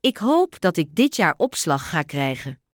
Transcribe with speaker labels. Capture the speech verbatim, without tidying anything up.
Speaker 1: Ik hoop dat ik dit jaar opslag ga krijgen.